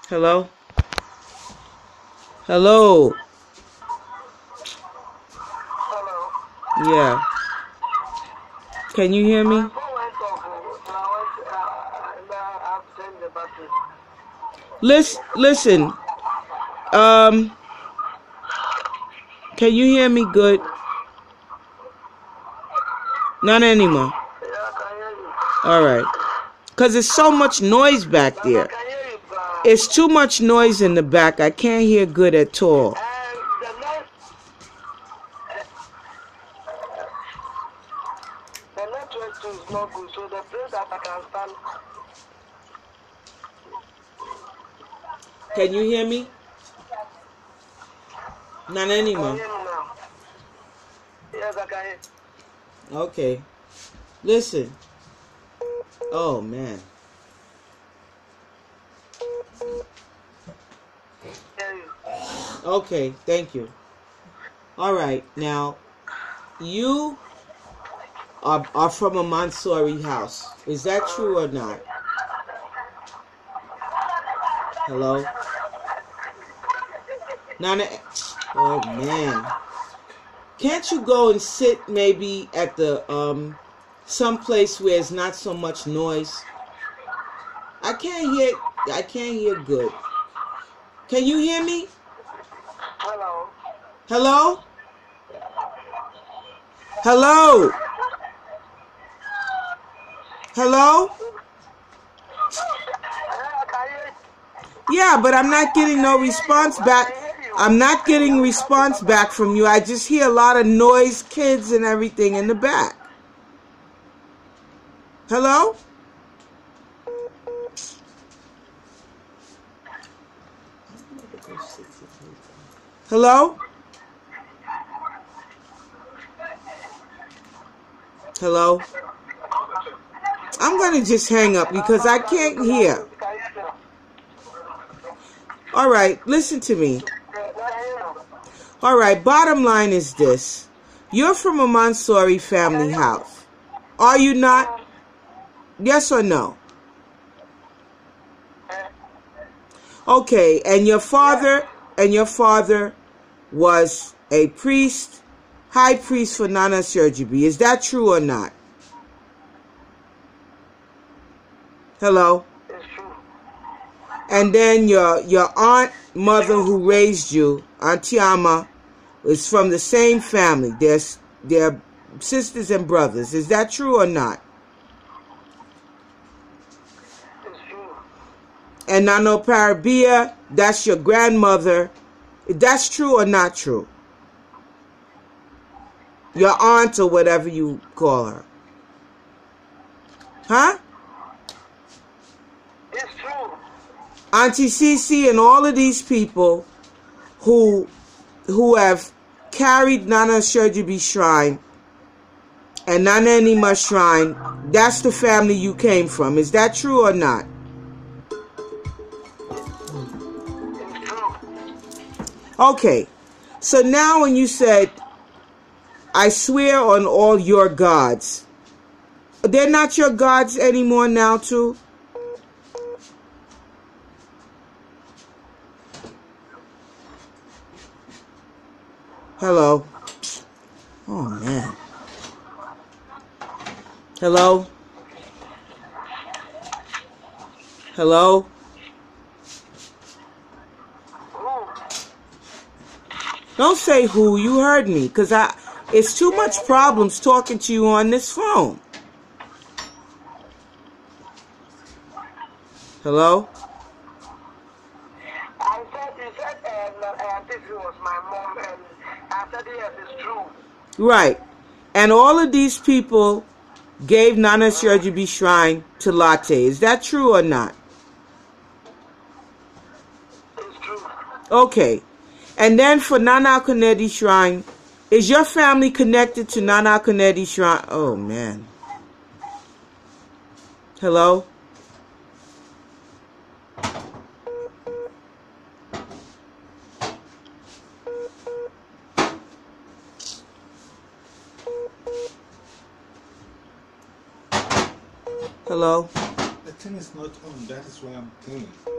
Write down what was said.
Hello? Hello? Hello. Yeah. Can you hear me? My phone went off. So I've changed the battery. Listen. Can you hear me good? Not anymore. Yeah, I can hear you. Alright. Because there's so much noise back I there. can hear you, but It's too much noise in the back. I can't hear good at all. the network too is not good, so the place that I can stand. Can you hear me? Not Can you anymore. hear me now? Yes, I can hear. Okay. Listen. Oh, man. Hear you. Okay, thank you. Alright, now, you are from a Montessori house. Is that true or not? Hello? Nana, oh man. Can't you go and sit maybe at the some place where it's not so much noise? I can't hear good. Can you hear me? Hello. Hello? Hello? Hello? I can hear you. Yeah, but I'm not getting no response back. I'm not getting response back from you. I just hear a lot of noise, kids and everything in the back. Hello? Hello? Hello? I'm going to just hang up because I can't hear. All right, listen to me. All right, bottom line is this. You're from a Montessori family house. Are you not? Yes or no? Okay, and your father was a priest, high priest for Nana Sergibi. Is that true or not? Hello? It's true. And then your aunt, mother who raised you, Auntie Ama, is from the same family. They're sisters and brothers. Is that true or not? It's true. And Nano Parabia, that's your grandmother. That's true or not true? Your aunt or whatever you call her. Huh? It's true. Auntie Cece and all of these people who have carried Nana Sergibi Shrine and Nana Nima Shrine, that's the family you came from. Is that true or not? It's true. Okay. So now when you said, I swear on all your gods, they're not your gods anymore now too? Hello? Oh, man. Hello? Hello? Don't say who. You heard me. Because it's too much problems talking to you on this phone. Hello? You said this was my mom, and I said yes, it's true. Right. And all of these people gave Nana Sergibi Shrine to Latte. Is that true or not? It's true. Okay. And then for Nana Akonedi Shrine, is your family connected to Nana Akonedi Shrine? Oh, man. Hello? Hello? The thing is not on, that is why I'm playing.